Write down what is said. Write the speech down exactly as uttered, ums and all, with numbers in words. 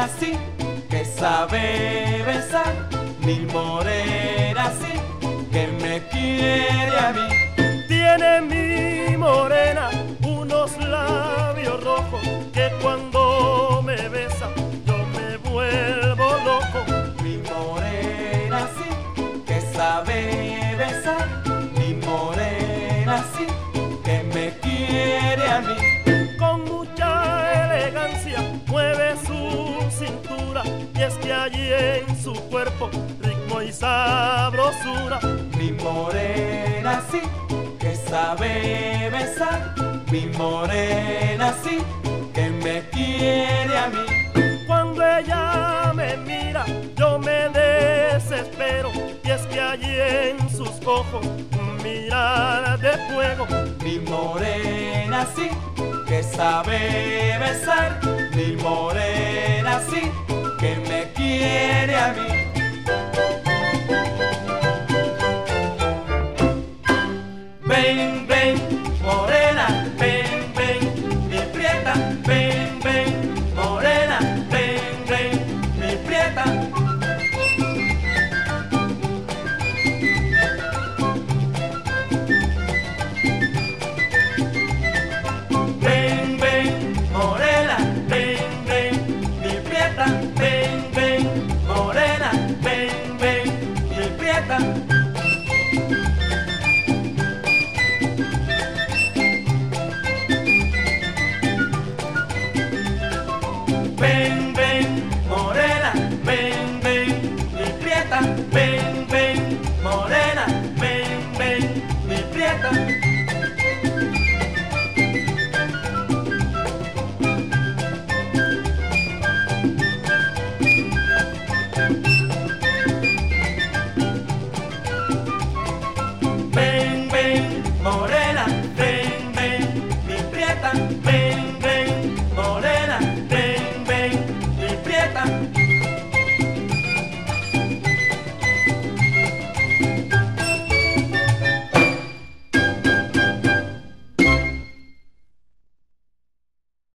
sí, que sabe besar, mi morena sí, que me quiere a mí. Tiene mi morena unos labios rojos que cuando me besa yo me vuelvo loco. Mi morena sí, que sabe besar, mi morena sí, que me quiere a mí. Con mucha elegancia mueve su cintura y es que allí en su cuerpo ritmo y sabrosura. Mi morena sí, que sabe besar, mi morena sí, que me quiere a mí. Cuando ella me mira yo me desespero y es que allí en sus ojos un mirar de fuego. Mi morena sí, que sabe besar, mi morena sí, que me quiere a mí. Ven, ven, morena, ven, ven, mi prieta, ven, ven, morena, ven, ven, mi prieta. Ven, ven, morena, ven, ven, mi prieta.